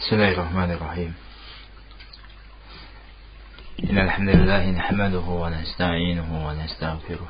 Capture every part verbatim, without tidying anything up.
بسم الله الرحمن الرحيم. إن الحمد لله نحمده ونستعينه ونستغفره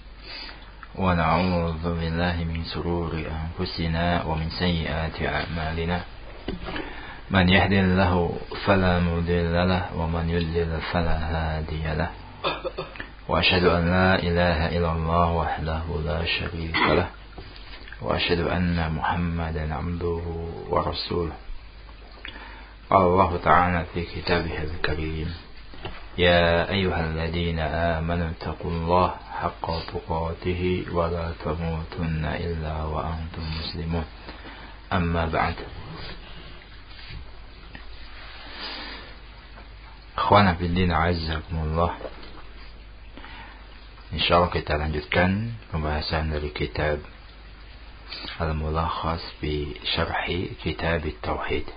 ونعوذ بالله من شرور أنفسنا ومن سيئات أعمالنا من يهد الله فلا مضل له ومن يضلل فلا هادي له وأشهد أن لا إله إلا الله وحده لا شريك له وأشهد أن محمدا عبده ورسوله. الله تعالى في كتابه الكريم يا أيها الذين آمنوا اتقوا الله حق تقاته ولا تموتن إلا وأنتم مسلمون. أما بعد. Akhwana fiddin a'azzakumullah. Insyaallah kita lanjutkan pembahasan dari kitab Al-Mulakhas fi Syarhi Kitab At-Tauhid.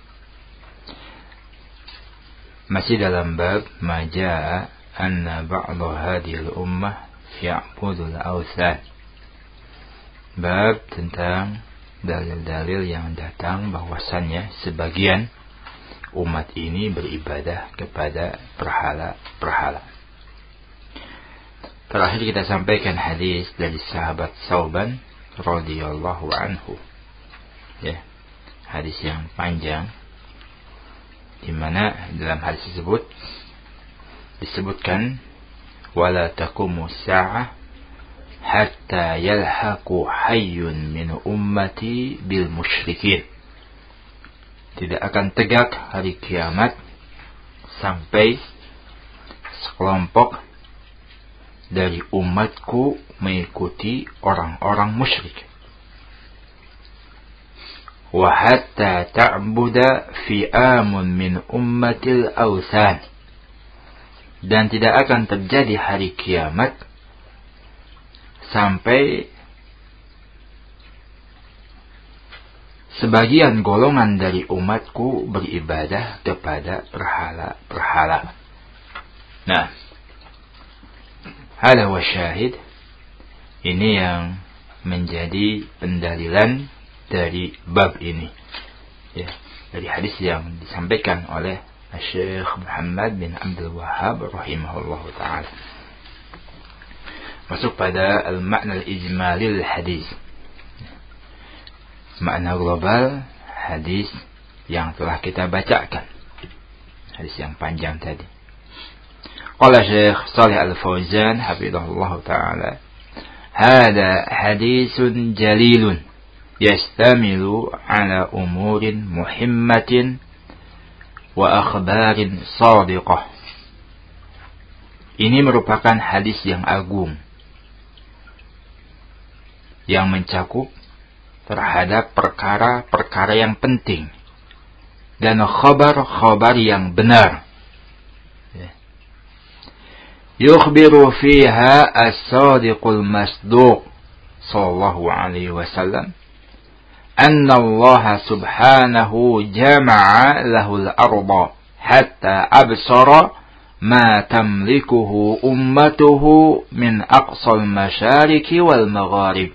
Masih dalam bab majaa anna ba'd hadhihi al-ummah ya'budu al-awthan. Bab tentang dalil-dalil yang datang bahwasannya sebagian umat ini beribadah kepada berhala-berhala. Terakhir kita sampaikan hadis dari sahabat Sauban radhiyallahu anhu. Ya, hadis yang panjang di mana dalam hadis tersebut disebutkan wala taqumu sa'ah hatta yalhaqu hayyun min ummati bil musyrikin. Tidak akan tegak hari kiamat sampai sekelompok dari umatku mengikuti orang-orang musyrik. Wa hatta ta'buda fi'amun min ummatil awthan. Dan tidak akan terjadi hari kiamat sampai sebagian golongan dari umatku beribadah kepada berhala-berhala. Nah, hada wa syahid. Ini yang menjadi pendalilan dari bab ini, ya, dari hadis yang disampaikan oleh Syekh Muhammad bin Abdul Wahhab rahimahullah ta'ala. Masuk pada al-makna al-ijmali al-hadis, makna global hadis yang telah kita bacakan, hadis yang panjang tadi. Qala Syekh Shalih Al-Fauzan hafizahullah ta'ala, hada hadisun jalilun yastamilu ala umurin muhimmatin wa akhbarin sadiqah. Ini merupakan hadis yang agung yang mencakup terhadap perkara-perkara yang penting dan khabar-khabar yang benar. Yukhbiru fiha as-sadiqul masduq sallallahu alaihi wasallam أن الله سبحانه جمع له الأرض حتى أبصر ما تملكه أمته من أقصى المشارق والمغارب.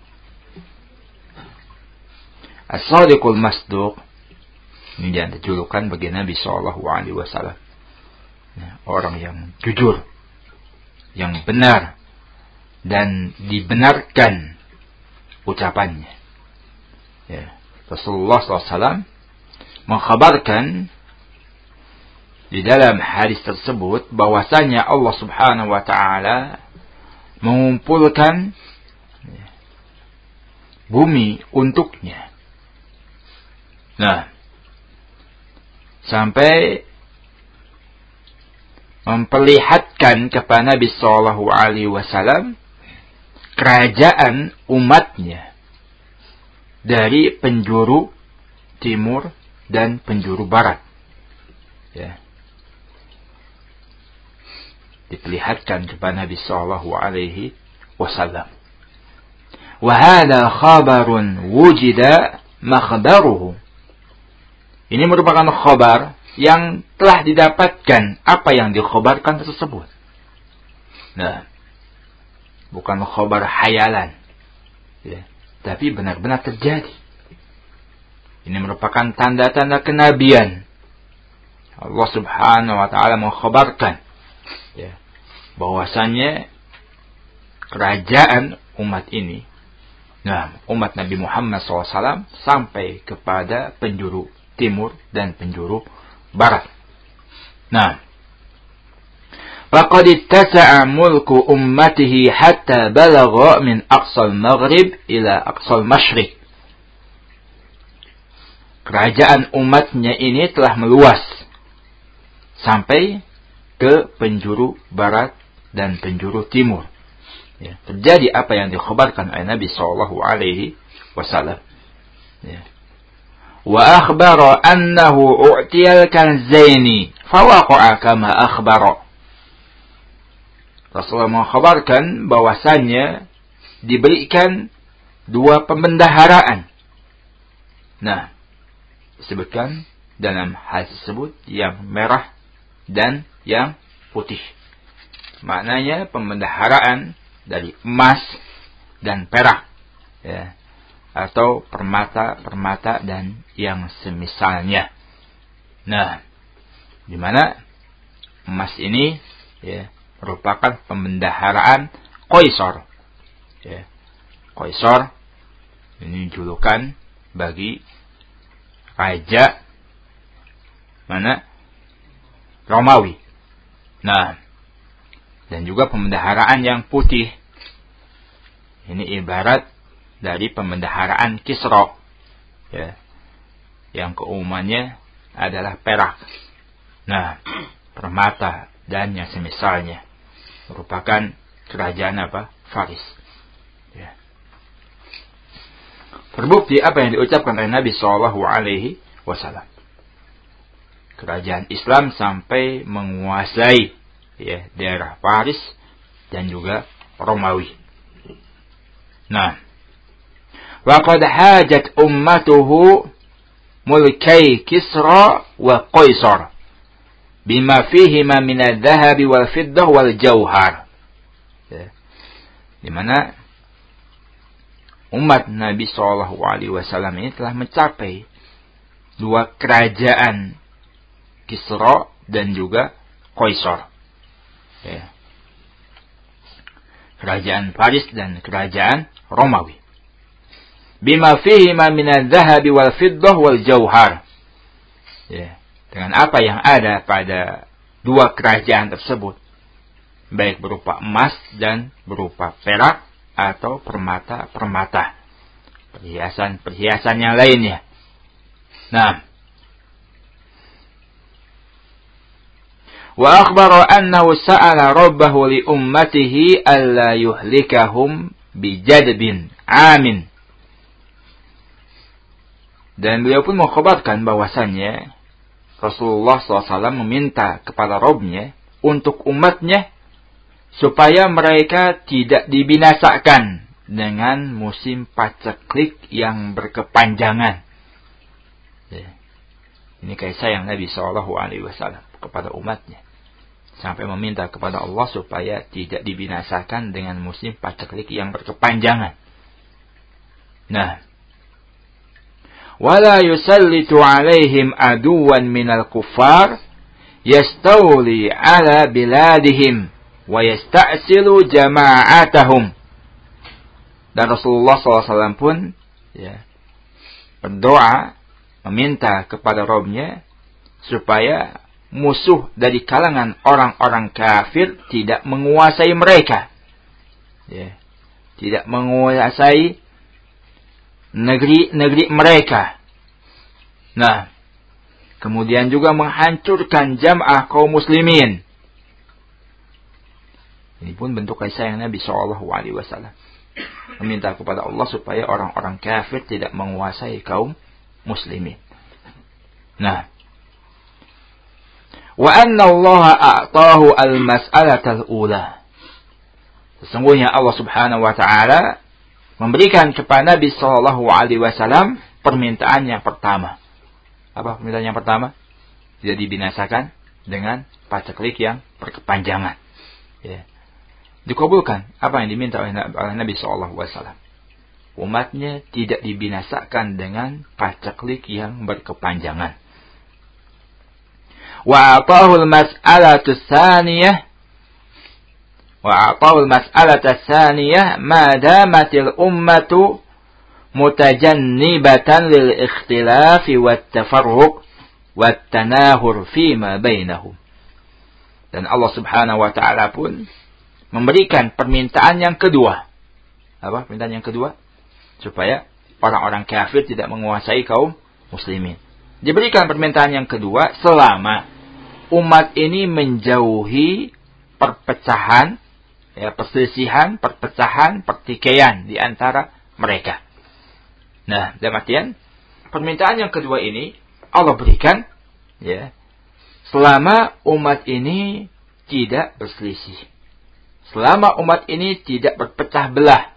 الصادق المصدوق ini jangan dijulukan bagi Nabi Shallallahu Alaihi Wasallam, orang yang jujur, yang benar dan dibenarkan ucapannya. Ya, Rasulullah shallallahu alaihi wasallam mengkhabarkan di dalam hadis tersebut bahwasanya Allah Subhanahu wa taala mengumpulkan bumi untuknya. Nah, sampai memperlihatkan kepada Nabi shallallahu alaihi wasallam kerajaan umatnya dari penjuru timur dan penjuru barat. Ya. Diperlihatkan kepada Nabi sallallahu alaihi wasallam. Wa hadha khabarun wujida makhbaruhu. Ini merupakan khabar yang telah didapatkan apa yang dikhabarkan tersebut. Nah, bukan khabar hayalan. Ya. Tapi benar-benar terjadi. Ini merupakan tanda-tanda kenabian. Allah Subhanahu wa taala mengkhabarkan ya, bahwasanya kerajaan umat ini, nah, umat Nabi Muhammad shallallahu alaihi wasallam sampai kepada penjuru timur dan penjuru barat. Nah, faqad ittasa'a mulku ummatihi hatta balagha min aqsal maghrib ila aqsal masyriq. Kerajaan umatnya ini telah meluas sampai ke penjuru barat dan penjuru timur. Ya, terjadi apa yang dikhabarkan oleh Nabi sallallahu alaihi wasallam. Ya. Wa akhbara annahu u'tiyal kanzaini fawaqa'a kama akhbara. Rasulullah mengkhabarkan bahwasannya diberikan dua pembendaharaan. Nah, disebutkan dalam hadis tersebut yang merah dan yang putih. Maknanya pembendaharaan dari emas dan perak, ya, atau permata-permata dan yang semisalnya. Nah, di mana emas ini ya merupakan pembendaharaan Qaisar. Ya. Qaisar ini julukan bagi raja mana? Romawi. Nah, dan juga pembendaharaan yang putih. Ini ibarat dari pembendaharaan Kisra. Ya. Yang keumumannya adalah perak. Nah, permata dan yang semisalnya. Merupakan kerajaan apa? Faris. Ya. Terbukti apa yang diucapkan oleh Nabi Shallallahu Alaihi Wasallam. Kerajaan Islam sampai menguasai ya, daerah Faris dan juga Romawi. Nah, waqad hajat ummatuhu mulkai Kisra wa Qaisar bima fihima min adh-dhahabi wal fiddah wal jauhar. Ya. Di mana umat Nabi Shallallahu Alaihi Wasallam ini telah mencapai dua kerajaan Kisra dan juga Qaisar. Ya. Kerajaan Faris dan kerajaan Romawi. Bima fihima min adh-dhahabi wal fiddah wal jauhar. Ya. Dengan apa yang ada pada dua kerajaan tersebut, baik berupa emas dan berupa perak atau permata-permata, perhiasan-perhiasan yang lainnya. Nah, wa akhbara annahu sa'ala rabbahu li ummatihi alla yuhlikahum bijadbin amin. Dan beliau pun mengkhabarkan bahwasannya Rasulullah shallallahu alaihi wasallam meminta kepada Rabb-Nya untuk umatnya supaya mereka tidak dibinasakan dengan musim paceklik yang berkepanjangan. Ya. Ini kasih sayang Nabi Shallallahu Alaihi Wasallam kepada umatnya, sampai meminta kepada Allah supaya tidak dibinasakan dengan musim paceklik yang berkepanjangan. Nah, wala yusallitu alaihim aduwan minal kuffar yastawli ala biladihim wa yasta'silu jama'atahum. Dan Rasulullah shallallahu alaihi wasallam pun ya, berdoa meminta kepada Rabb-Nya supaya musuh dari kalangan orang-orang kafir tidak menguasai mereka, ya, tidak menguasai negeri-negeri mereka. Nah, kemudian juga menghancurkan jamaah kaum muslimin. Ini pun bentuk kasih sayang Nabi Shallallahu Alaihi Wasallam, meminta kepada Allah supaya orang-orang kafir tidak menguasai kaum muslimin. Nah, wa anna Allah a'tahu al-mas'alatal ula. Sesungguhnya Allah Subhanahu wa taala memberikan kepada Nabi Shallallahu Alaihi Wasallam permintaan yang pertama. Apa permintaan yang pertama? Tidak dibinasakan dengan paceklik yang berkepanjangan. Ya. Dikabulkan apa yang diminta oleh Nabi Shallallahu Alaihi Wasallam. umatnya tidak dibinasakan dengan paceklik yang berkepanjangan. Wa atahul mas'alatu tsaniyah wa atahul mas'alatu tsaniyah ma damatil ummatu mutajannibatan lil ikhtilafi wat tafarruq wat tanahur fima bainahum. Dan Allah Subhanahu wa taala pun memberikan permintaan yang kedua. Apa permintaan yang kedua? Supaya orang-orang kafir tidak menguasai kaum muslimin. Diberikan permintaan yang kedua selama umat ini menjauhi perpecahan, ya, perselisihan, perpecahan, pertikaian di antara mereka. Nah, dalam artian permintaan yang kedua ini Allah berikan, ya, selama umat ini tidak berselisih. Selama umat ini tidak berpecah belah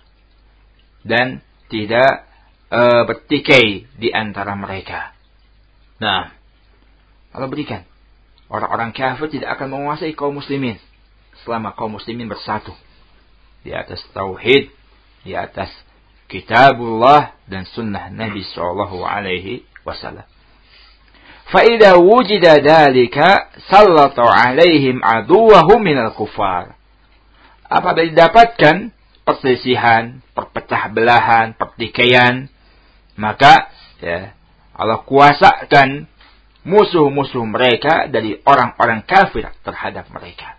dan tidak e, bertikai di antara mereka. Nah, Allah berikan. Orang-orang kafir tidak akan menguasai kaum muslimin selama kaum muslimin bersatu di atas tauhid, di atas kitabullah dan sunnah Nabi sallallahu alaihi wasallam. فَإِذَا وُجِدَ ذَلِكَ سَلَّطَ عَلَيْهِمْ عَدُوَّهُمْ مِنَ الْكُفَّارِ. Apabila didapatkan perselisihan, perpecah belahan, pertikaian, maka ya, Allah kuasakan musuh-musuh mereka dari orang-orang kafir terhadap mereka.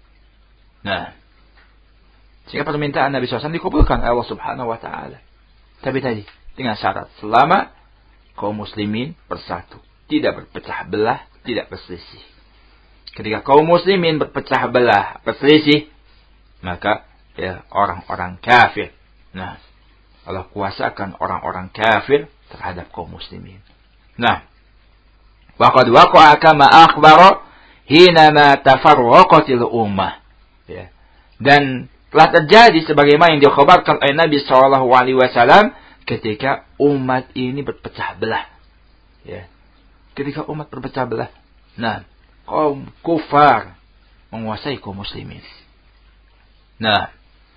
Nah, sehingga permintaan Nabi shallallahu alaihi wasallam dikabulkan oleh Allah Subhanahu wa taala. Tapi tadi dengan syarat selama kaum muslimin bersatu, tidak berpecah belah, tidak berselisih. Ketika kaum muslimin berpecah belah, berselisih, maka ya orang-orang kafir. Nah, Allah kuasakan orang-orang kafir terhadap kaum muslimin. Nah, waqad waqa'a kama akhbara hina tafarraqatil ummah. Ya. Dan telah terjadi sebagaimana yang dikhabarkan oleh Nabi sallallahu alaihi wasallam ketika umat ini berpecah belah. Ya. Ketika umat berpecah belah, nah, kaum kufar menguasai kaum muslimin. Nah,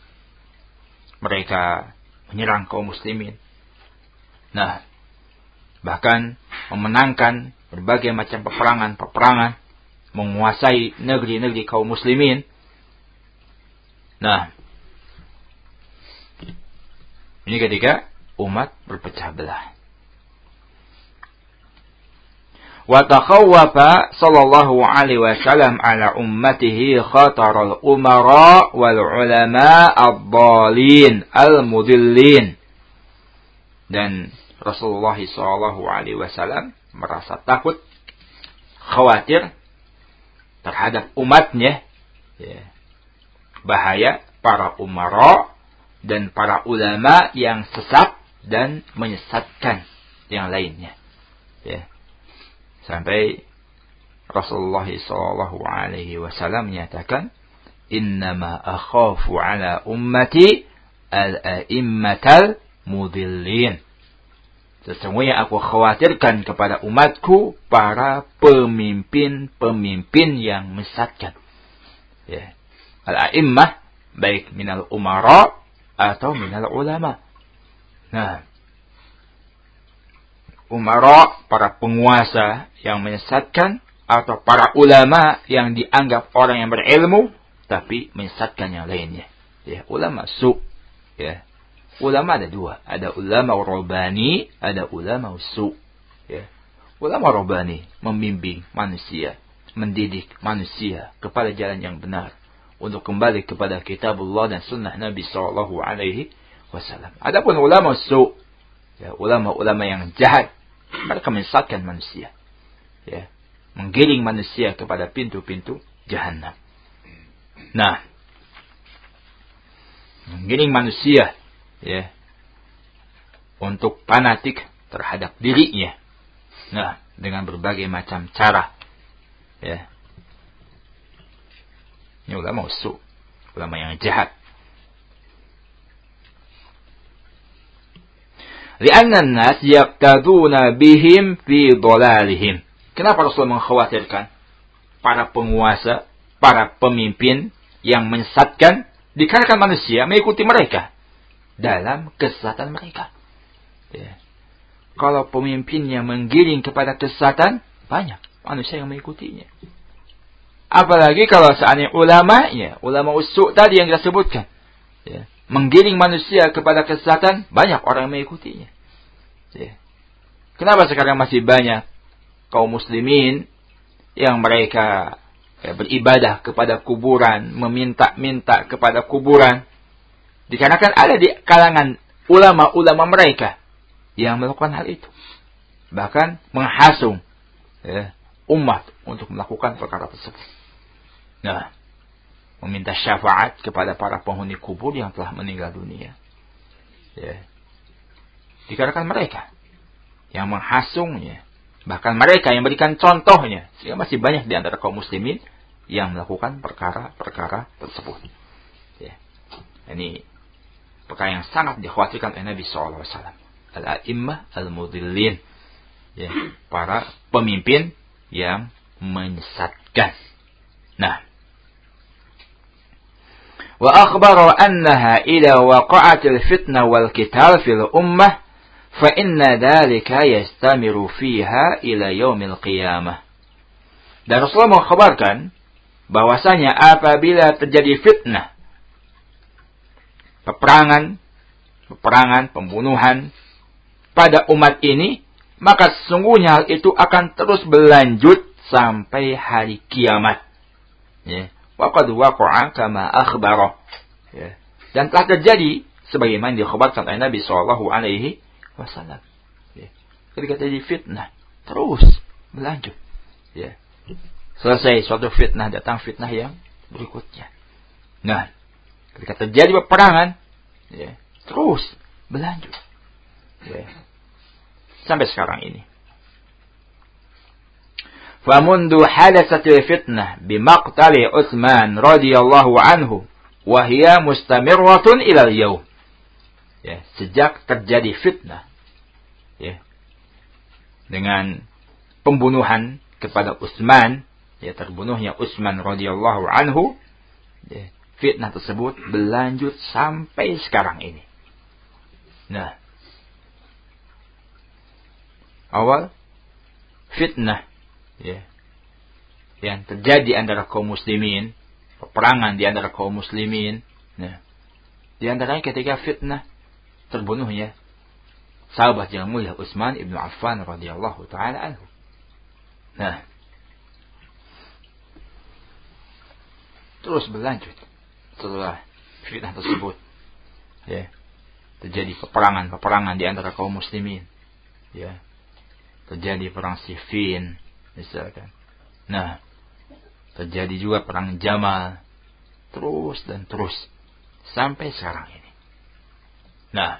mereka menyerang kaum muslimin. Nah, bahkan memenangkan berbagai macam peperangan-peperangan, menguasai negeri-negeri kaum muslimin. Nah, ini ketika umat berpecah belah. Wa takhawwafa sallallahu alaihi wasallam ala ummatihi khataral umara wal ulama ad-dhalin al-mudillin. Dan Rasulullah sallallahu alaihi wasallam merasa takut, khawatir terhadap umatnya, ya, bahaya para umara dan para ulama yang sesat dan menyesatkan yang lainnya. Ya. Sampai Rasulullah sallallahu alaihi wasallam menyatakan, "Innama akhafu ala ummati al-a'immatal mudillin." Sesungguhnya aku khawatirkan kepada umatku para pemimpin-pemimpin yang menyesatkan. Ya. Al-a'immah baik minal umara atau minal ulama. Nah, umara para penguasa yang menyesatkan atau para ulama yang dianggap orang yang berilmu tapi menyesatkan yang lainnya. Ya, ulama su. Ya. Ulama ada dua, ada ulama rabbani, ada ulama su. Ya. Ulama rabbani membimbing manusia, mendidik manusia kepada jalan yang benar untuk kembali kepada kitabullah dan sunnah Nabi sallallahu alaihi wasallam. Adapun ulama su, ya, ulama-ulama yang jahat, mereka menyesatkan manusia, ya, menggiring manusia kepada pintu-pintu jahannam. Nah, menggiring manusia, ya, untuk fanatik terhadap dirinya. Nah, dengan berbagai macam cara, ya. Ini ulama usul, ulama yang jahat. Lianna an-nas yaqtaduna bihim fi dhalalihim. Kenapa Rasul mengkhawatirkan para penguasa, para pemimpin yang menyesatkan, dikarenakan manusia mengikuti mereka. dalam kesesatan mereka. Ya. Kalau pemimpinnya menggiring kepada kesesatan, banyak manusia yang mengikutinya. Apalagi kalau seandainya ulamanya, ulama usuk tadi yang kita sebutkan, ya, menggiring manusia kepada kesesatan, banyak orang yang mengikutinya. Ya. Kenapa sekarang masih banyak kaum muslimin yang mereka ya, beribadah kepada kuburan, meminta-minta kepada kuburan? Dikarenakan ada di kalangan ulama-ulama mereka yang melakukan hal itu. Bahkan menghasung ya, umat untuk melakukan perkara tersebut. Nah, meminta syafaat kepada para penghuni kubur yang telah meninggal dunia. Ya. Dikarenakan mereka yang menghasungnya, bahkan mereka yang memberikan contohnya, sehingga masih banyak di antara kaum muslimin yang melakukan perkara-perkara tersebut. Ya. Ini perkara yang sangat dikhawatirkan oleh Nabi shallallahu alaihi wasallam. Al-a'immah al-mudillin, ya, para pemimpin yang menyesatkan. Nah, wa akhbara annaha ila waqa'atil fitnah wal qital fil ummah fa inna dhalika yastamiru fiha ila yaumil qiyamah. Dan Rasulullah mengkhabarkan bahwasanya apabila terjadi fitnah, peperangan, peperangan, pembunuhan pada umat ini, maka sesungguhnya hal itu akan terus berlanjut sampai hari kiamat. Ya. Wa qad waqa'a kama akhbara. Ya. Dan telah terjadi sebagaimana dikhabarkan oleh Nabi sallallahu alaihi wasallam. Ya. Ketika terjadi fitnah, terus berlanjut. Ya. Selesai suatu fitnah, datang fitnah yang berikutnya. Nah, ketika terjadi peperangan, ya, terus berlanjut. Ya. Sampai sekarang ini. Famundu hadasatil fitnah bimaqtali Utsman radhiyallahu anhu wa hiya mustamirratun ila al-yaum. Ya, sejak terjadi fitnah, ya, dengan pembunuhan kepada Utsman, ya, terbunuhnya Utsman radhiyallahu anhu, ya, fitnah tersebut berlanjut sampai sekarang ini. Nah, awal fitnah, ya, yang terjadi antara kaum muslimin, peperangan di antara kaum muslimin, nah, di antaranya ketika fitnah terbunuhnya sahabat yang mulia Utsman ibnu Affan radhiyallahu taala anhu. Nah, terus berlanjut setelah fitnah tersebut, ya, terjadi peperangan-peperangan di antara kaum muslimin, ya, terjadi perang Siffin misalkan. Nah, terjadi juga perang Jamal, terus dan terus sampai sekarang ini. Nah,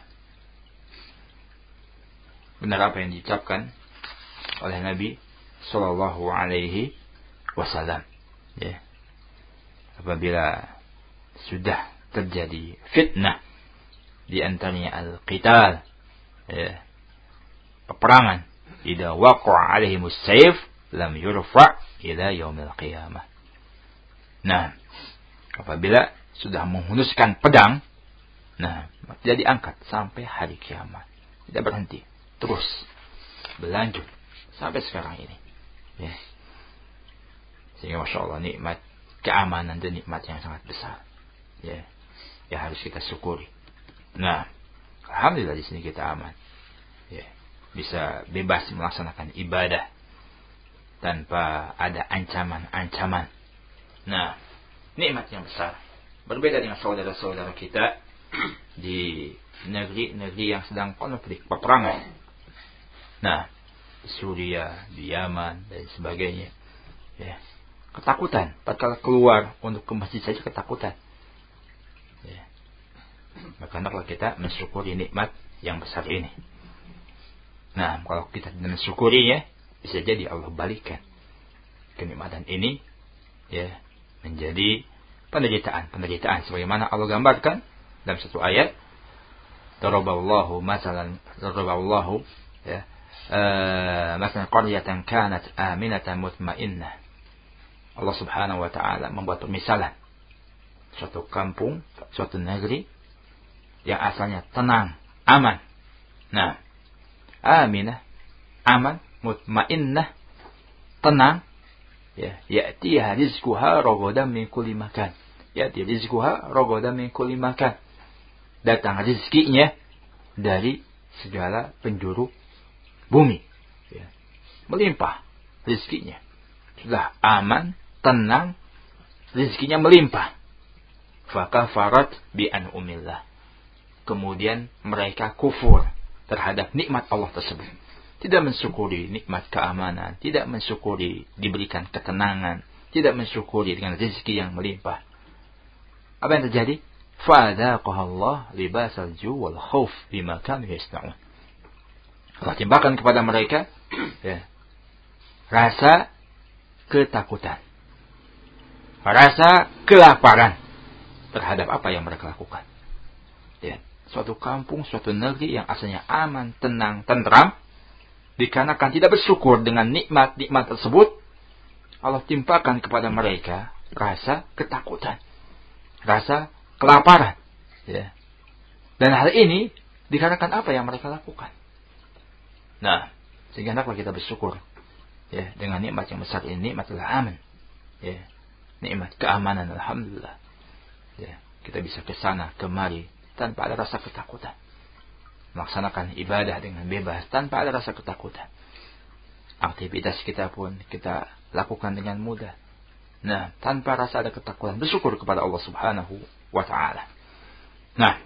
benar apa yang diucapkan oleh Nabi sallallahu alaihi wasallam, ya, apabila sudah terjadi fitnah di antaranya al-qital, ya, peperangan, idza waqa'a alaihimus sayf lam yurfa' ila yaumil qiyamah. Nah, apabila sudah menghunuskan pedang, nah, tidak diangkat sampai hari kiamat. Tidak berhenti, terus berlanjut sampai sekarang ini. Ya. Sehingga Masya Allah nikmat keamanan dan nikmat yang sangat besar. Ya, ya harus kita syukuri. Nah, alhamdulillah di sini kita aman. Ya, bisa bebas melaksanakan ibadah tanpa ada ancaman-ancaman. Nah, nikmat yang besar. Berbeda dengan saudara-saudara kita di negeri-negeri yang sedang konflik, peperangan. Nah, di Suriah, di Yaman, dan sebagainya. Ya, ketakutan. Tatkala keluar untuk ke masjid saja ketakutan. Ya. Maka hendaklah kita mensyukuri nikmat yang besar ini. Nah, kalau kita tidak mensyukurinya, bisa jadi Allah balikan kenikmatan ini, ya, menjadi penderitaan-penderitaan sebagaimana Allah gambarkan dalam satu ayat, daraballahu masalan daraballahu ya uh, masalan qaryatan kanat aminatan mutmainnah. Allah Subhanahu wa taala membuat permisalan suatu kampung, suatu negeri yang asalnya tenang, aman. Nah, aminah, aman, mutmainnah, tenang. Ya, ya'tiha rizquha ragadan min kulli makan. Ya'ti rizquha ragadan min kulli makan. Datang rezekinya dari segala penjuru bumi. Ya. Melimpah rezekinya. Sudah aman, tenang, rezekinya melimpah. Fakafarat bi an'umillah. Kemudian mereka kufur terhadap nikmat Allah tersebut. Tidak mensyukuri nikmat keamanan, tidak mensyukuri diberikan ketenangan, tidak mensyukuri dengan rezeki yang melimpah. Apa yang terjadi? Fadzaqahallah libasal ju' wal khauf bima kanu yasna'un. Allah timpakan kepada mereka ya, rasa ketakutan, rasa kelaparan terhadap apa yang mereka lakukan. Ya, suatu kampung, suatu negeri yang asalnya aman, tenang, tentram, dikarenakan tidak bersyukur dengan nikmat-nikmat tersebut, Allah timpakan kepada mereka rasa ketakutan, rasa kelaparan. Ya. Dan hal ini dikarenakan apa yang mereka lakukan. Nah, sehingga hendaklah kita bersyukur ya, dengan nikmat yang besar ini, nikmat al-aman. Ya. Nikmat keamanan, alhamdulillah. Ya. Kita bisa ke sana kemari tanpa ada rasa ketakutan. Melaksanakan ibadah dengan bebas tanpa ada rasa ketakutan. Aktivitas kita pun kita lakukan dengan mudah. Nah, tanpa rasa ada ketakutan, bersyukur kepada Allah Subhanahu wa taala. Nah,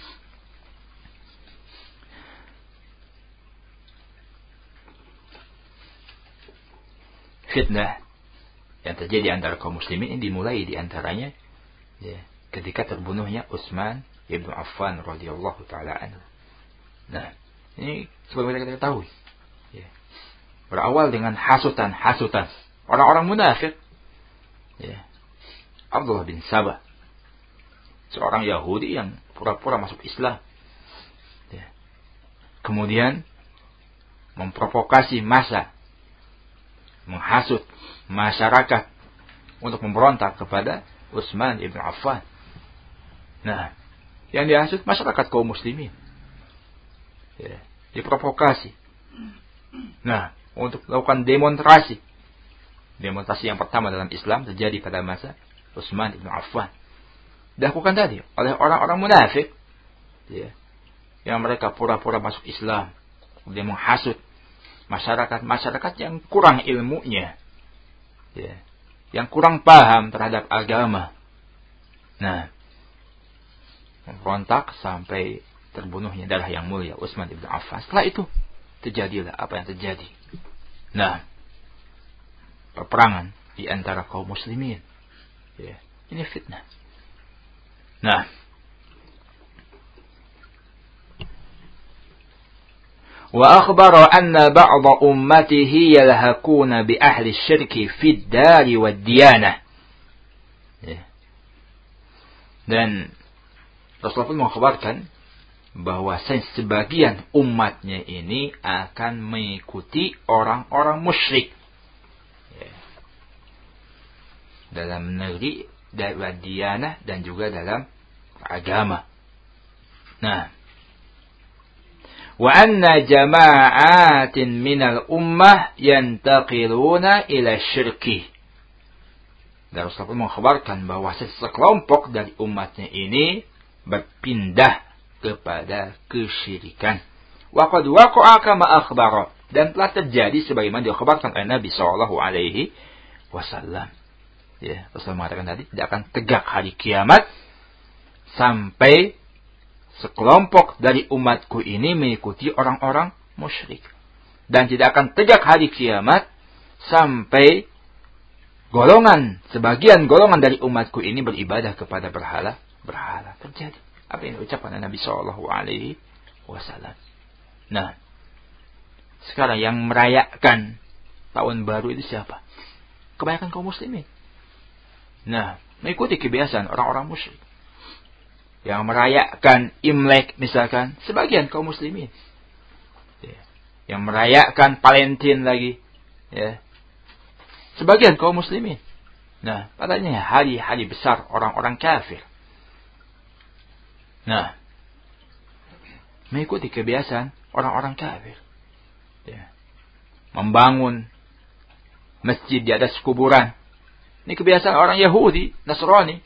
fitnah yang terjadi antara kaum muslimin ini dimulai di antaranya ya, ketika terbunuhnya Utsman ibnu Affan radhiyallahu taala anhu. Nah, ini sebagaimana kita ketahui, ya, berawal dengan hasutan-hasutan orang-orang munafik. Ya, Abdullah bin Sabah, seorang Yahudi yang pura-pura masuk Islam, ya, kemudian memprovokasi massa, menghasut masyarakat untuk memberontak kepada Utsman ibn Affan. Nah, yang dihasut masyarakat kaum muslimin. Ya, diprovokasi. Nah, untuk melakukan demonstrasi. Demonstrasi yang pertama dalam Islam terjadi pada masa Utsman ibn Affan. Dilakukan tadi oleh orang-orang munafik, ya, yang mereka pura-pura masuk Islam, kemudian menghasut masyarakat-masyarakat yang kurang ilmunya, ya, yang kurang paham terhadap agama. Nah, memberontak sampai terbunuhnya darah yang mulia Utsman ibn Affan. Setelah itu terjadilah apa yang terjadi. Nah, peperangan di antara kaum muslimin. Ya, ini fitnah. Nah, wa akhbara anna ba'd ummatihi yalhaquna bi ahli syirki fid dari wad diyanah. Ya. Dan Rasulullah pun mengabarkan bahwa sebagian umatnya ini akan mengikuti orang-orang musyrik ya, dalam negeri, dalam diyanah, dan juga dalam agama. Nah, wa anna jama'atin minal ummah yantaqiluna ila syirki. Dan Rasulullah pun mengabarkan bahwa sekelompok dari umatnya ini berpindah kepada kesyirikan. Waqad waqa'a kama akhbara, dan telah terjadi sebagaimana dikhabarkan oleh Nabi sallallahu alaihi wasallam. Ya, Rasulullah mengatakan tadi tidak akan tegak hari kiamat sampai sekelompok dari umatku ini mengikuti orang-orang musyrik, dan tidak akan tegak hari kiamat sampai golongan sebagian golongan dari umatku ini beribadah kepada berhala berhala. Terjadi apa yang diucapkan oleh Nabi sallallahu alaihi wasallam. Nah, sekarang yang merayakan tahun baru itu siapa? Kebanyakan kaum muslimin. Nah, mengikuti kebiasaan orang-orang musyrik. Yang merayakan Imlek misalkan, sebagian kaum muslimin. Ya. Yang merayakan Valentine lagi, ya, sebagian kaum muslimin. Nah, padahal hari-hari besar orang-orang kafir. Nah, mengikuti kebiasaan orang-orang kafir. Ya. Membangun masjid di atas kuburan. Ini kebiasaan orang Yahudi, Nasrani.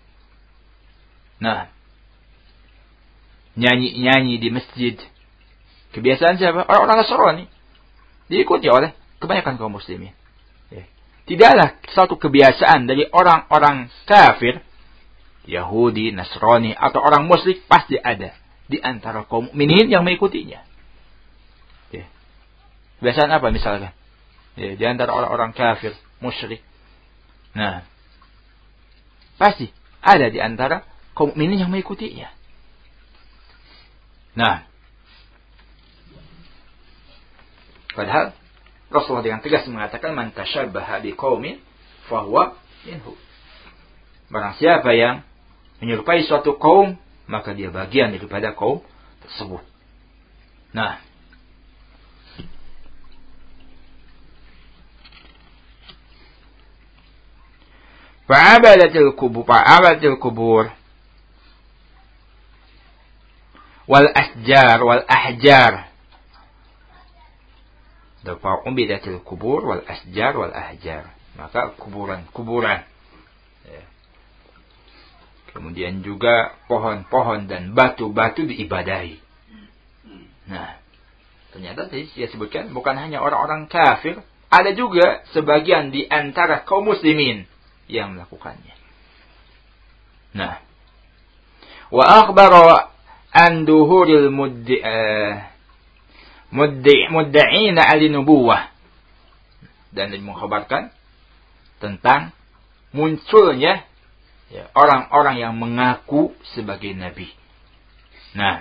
Nah, nyanyi-nyanyi di masjid. Kebiasaan siapa? Orang-orang Nasrani. Diikuti oleh kebanyakan kaum muslimin. Ya. Tidaklah satu kebiasaan dari orang-orang kafir, Yahudi, Nasrani, atau orang musyrik, pasti ada di antara kaum mukminin yang mengikutinya. Ya. Kebiasaan apa misalkan? Ya, di antara orang-orang kafir, musyrik. Nah, pasti ada di antara kaum mukminin yang mengikutinya. Nah, padahal Rasulullah dengan tegas mengatakan man tasyabbaha biqaumin fahuwa minhu. Barang siapa yang menyerupai suatu kaum, maka dia bagian daripada kaum tersebut. Nah, fa'abadatil kubur, fa'abadatil kubur wal asjar wal ahjar. Fa'ubidatil kubur wal asjar wal ahjar. Maka kuburan-kuburan. Ya. Kemudian juga pohon-pohon dan batu-batu diibadahi. Nah, ternyata tadi saya sebutkan bukan hanya orang-orang kafir, ada juga sebagian di antara kaum muslimin yang melakukannya. Nah, wa akhbara an duhuril muddi muddi mudda'ina al-nubuwah, dan mengkhabarkan tentang munculnya ya, orang-orang yang mengaku sebagai nabi. Nah,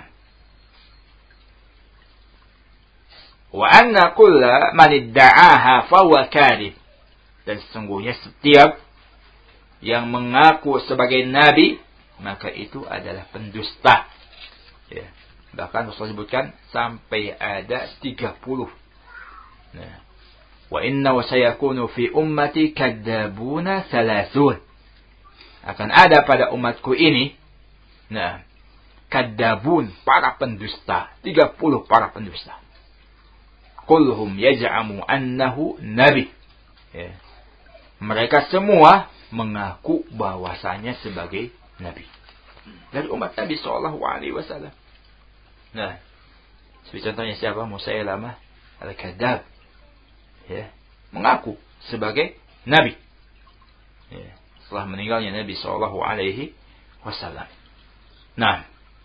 wa anna kulla man idda'aha fa huwa kadhib, dan sesungguhnya setiap yang mengaku sebagai nabi maka itu adalah pendusta. Ya. Bahkan Rasul sebutkan sampai ada tiga puluh. Nah, wa inna wa sayakunu fi ummati kadzabuna thalathun. Akan ada pada umatku ini, nah, kadzabun, para pendusta, tiga puluh para pendusta. Kulluhum yaj'amu annahu nabi. Ya. Mereka semua mengaku bahwasanya sebagai nabi dari umat Nabi sallallahu alaihi wasallam. Nah, seperti contohnya siapa? Musailamah al-Kadzdzab. Ya, mengaku sebagai nabi. Ya, setelah meninggalnya Nabi sallallahu alaihi wasallam. Nah,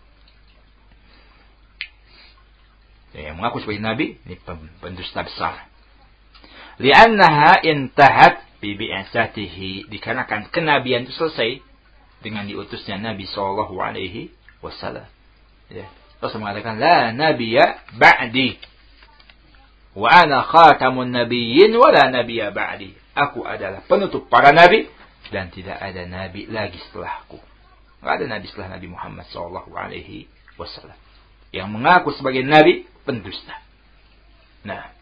yang mengaku sebagai nabi ini pendusta besar. Li'annaha intahat bi bi'asatihi, dikarenakan kenabian itu selesai dengan diutusnya Nabi sallallahu alaihi wasallam. Ya. Rasul mengatakan la nabiyya ba'di wa ana khatamun nabiyyin wa la nabiyya ba'di. Aku adalah penutup para nabi dan tidak ada nabi lagi setelahku. Enggak ada nabi setelah Nabi Muhammad sallallahu alaihi wasallam. Yang mengaku sebagai nabi pendusta. Nah,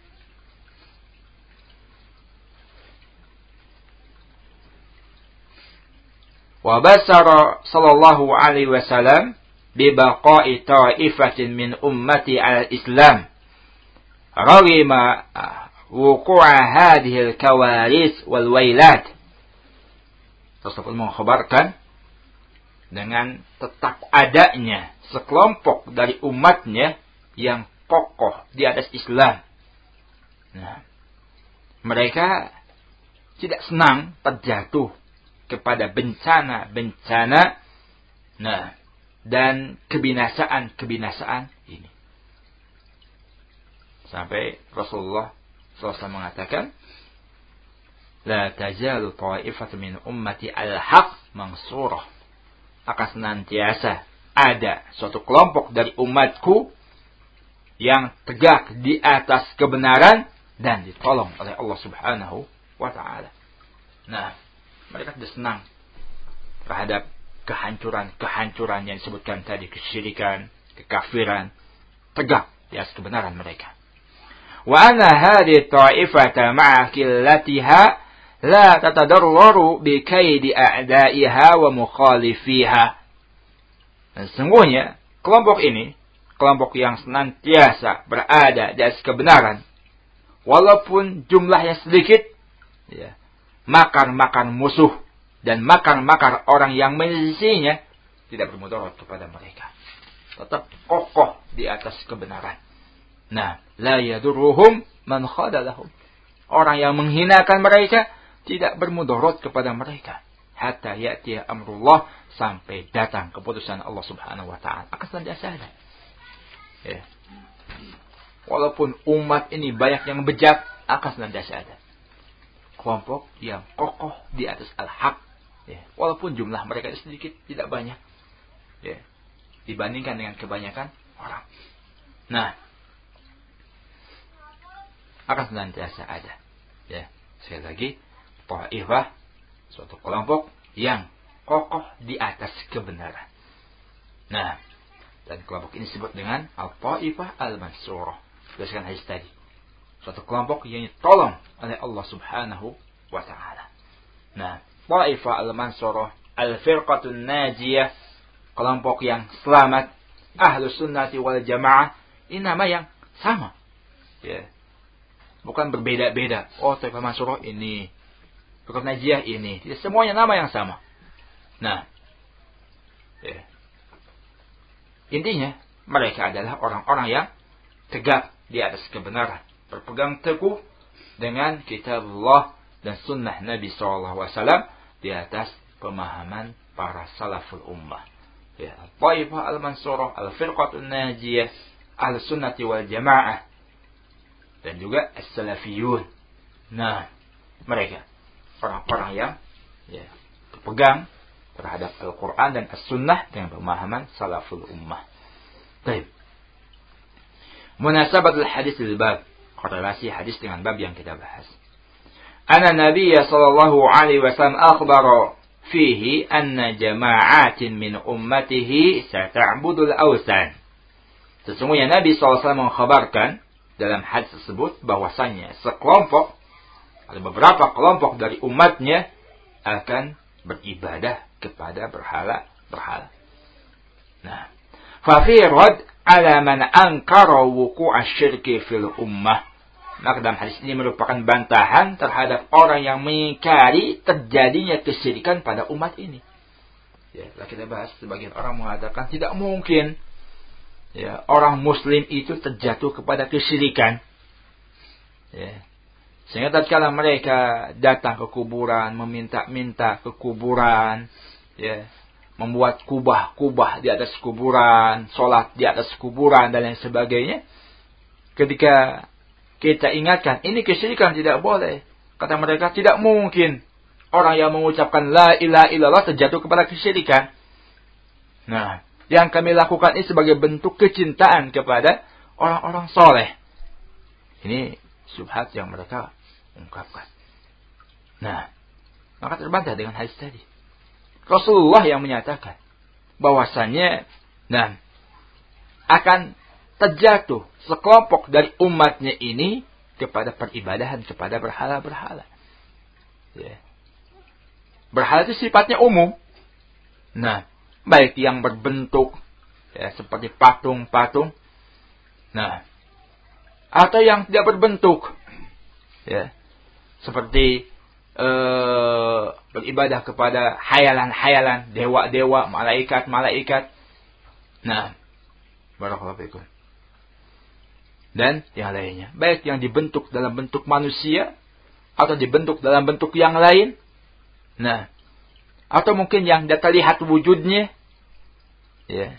wa basara sallallahu alaihi wasallam bi baqa'i ta'ifatin min ummati al-Islam raghima wuqu'a hadhihi al-kawaris wal wailat. Rasul mengkhabarkan dengan tetap adanya sekelompok dari umatnya yang kokoh di atas Islam. Nah, mereka tidak senang terjatuh kepada bencana-bencana, nah, dan kebinasaan-kebinasaan ini. Sampai Rasulullah shallallahu alaihi wasallam mengatakan, la tazalu ta'ifatu min ummati al-haq mansurah. Akan senantiasa ada suatu kelompok dari umatku yang tegak di atas kebenaran dan ditolong oleh Allah Subhanahu wa taala. Nah, mereka tidak senang terhadap kehancuran-kehancuran yang disebutkan tadi, kesyirikan, kekafiran, tegak di atas kebenaran mereka. Wa anna hadhihi ta'ifata ma'a qillatiha la tatadarraru bi kaidi a'da'iha wa mukhalifiha. Dan sesungguhnya kelompok ini, kelompok yang senantiasa berada di atas kebenaran, walaupun jumlahnya sedikit, ya, makar-makar musuh dan makar-makar orang yang menyelisihinya tidak bermudarat kepada mereka. Tetap kokoh di atas kebenaran. Nah, la yadurruhum man khadalahum. Orang yang menghinakan mereka tidak bermudarat kepada mereka. Hatta ya'tiya amrullah, sampai datang keputusan Allah Subhanahu wa taala. Akan senantiasa ada. Ya. Walaupun umat ini banyak yang bejat, akan senantiasa ada kelompok yang kokoh di atas al-haq. Ya. Walaupun jumlah mereka sedikit, tidak banyak. Ya. Dibandingkan dengan kebanyakan orang. Nah, akan senantiasa ada. Ya. Sekali lagi, ta'ifah, suatu kelompok yang kokoh di atas kebenaran. Nah, dan kelompok ini disebut dengan al-ta'ifah al-mansurah. Berdasarkan hadis tadi. Suatu kelompok yang ditolong oleh Allah Subhanahu wa ta'ala. Nah, ta'ifah al-mansurah, al-firqatun najiyah, kelompok yang selamat, ahlus sunnati wal jamaah, ini nama yang sama. Ya. Bukan berbeda-beda. Oh, ta'ifah mansurah ini, firqatun najiyah ini. Tidak, semuanya nama yang sama. Nah, ya. Intinya, mereka adalah orang-orang yang tegak di atas kebenaran, berpegang teguh dengan kitab Allah dan sunnah Nabi shallallahu alaihi wasallam di atas pemahaman para salaful ummah. Ya, al-ta'ifah al-mansurah, al-firqatun najiyah, al-sunnati wal jamaah, dan juga as-salafiyun. Nah, mereka orang-orang yang ya, berpegang terhadap Al-Quran dan As-Sunnah dengan pemahaman salaful ummah. Baik. Munasabatul hadis lil bab, korelasi hadis dengan bab yang kita bahas. Anna Nabiyya sallallahu alaihi wasallam akhbara fihi anna jama'atin min ummatihi sata'budul awsan. Sesungguhnya Nabi sallallahu alaihi wasallam mengkhabarkan dalam hadis tersebut bahwasanya sekelompok, ada beberapa kelompok dari umatnya akan beribadah kepada berhala-berhala. Nah, fa fi rad ala man ankara wuqu' asy-syirki fil ummah. Maka dalam hadis ini merupakan bantahan terhadap orang yang mengingkari terjadinya kesyirikan pada umat ini. Ya, telah kita bahas, sebagian orang mengatakan tidak mungkin ya orang muslim itu terjatuh kepada kesyirikan. Ya. Sehingga tatkala mereka datang ke kuburan, meminta-minta ke kuburan, ya, membuat kubah-kubah di atas kuburan, sholat di atas kuburan, dan lain sebagainya. Ketika kita ingatkan, ini kesyirikan, tidak boleh. Kata mereka, tidak mungkin orang yang mengucapkan la ilaha illallah terjatuh kepada kesyirikan. Nah, yang kami lakukan ini sebagai bentuk kecintaan kepada orang-orang soleh. Ini syubhat yang mereka ungkapkan. Nah, maka terbantah dengan hadis tadi. Rasulullah yang menyatakan bahwasannya nah akan terjatuh sekelompok dari umatnya ini kepada peribadahan kepada berhala-berhala. Ya. Berhala itu sifatnya umum. Nah, baik yang berbentuk ya, seperti patung-patung. Nah, atau yang tidak berbentuk. Ya. Seperti e, beribadah kepada hayalan-hayalan, dewa-dewa, malaikat-malaikat. Nah, barakallahu fikum. Dan yang lainnya, baik yang dibentuk dalam bentuk manusia atau dibentuk dalam bentuk yang lain. Nah, atau mungkin yang kita lihat wujudnya, ya,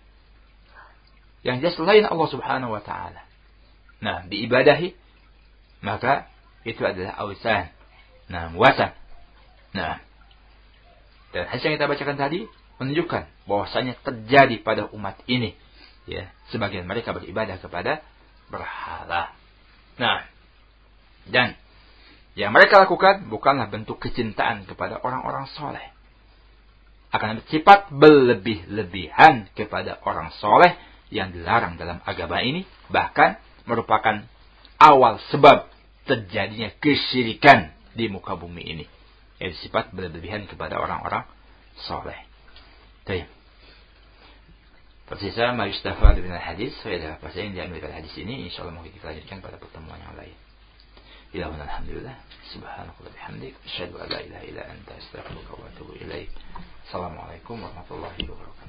yang jelas selain Allah Subhanahu wa taala. Nah, diibadahi, maka itu adalah awsan. Nah, muwasan. Nah, dan hadis yang kita bacakan tadi menunjukkan bahwasanya terjadi pada umat ini, ya, sebagian mereka beribadah kepada berhala. Nah, dan yang mereka lakukan bukanlah bentuk kecintaan kepada orang-orang soleh. Akan bersifat berlebih-lebihan kepada orang soleh yang dilarang dalam agama ini, bahkan merupakan awal sebab terjadinya kesyirikan di muka bumi ini. Yang sifat berlebihan kepada orang-orang soleh. Baik. Tersisa ma yustafad min al-hadis, faedah apa saja yang diambil dari hadis ini, insyaallah mungkin kita lanjutkan pada pertemuan yang lain. Ilahuna alhamdulillah, subhanakallah bihamdik, asyhadu an la ilaha illa anta, astaghfiruka wa atubu ilaik. Assalamualaikum warahmatullahi wabarakatuh.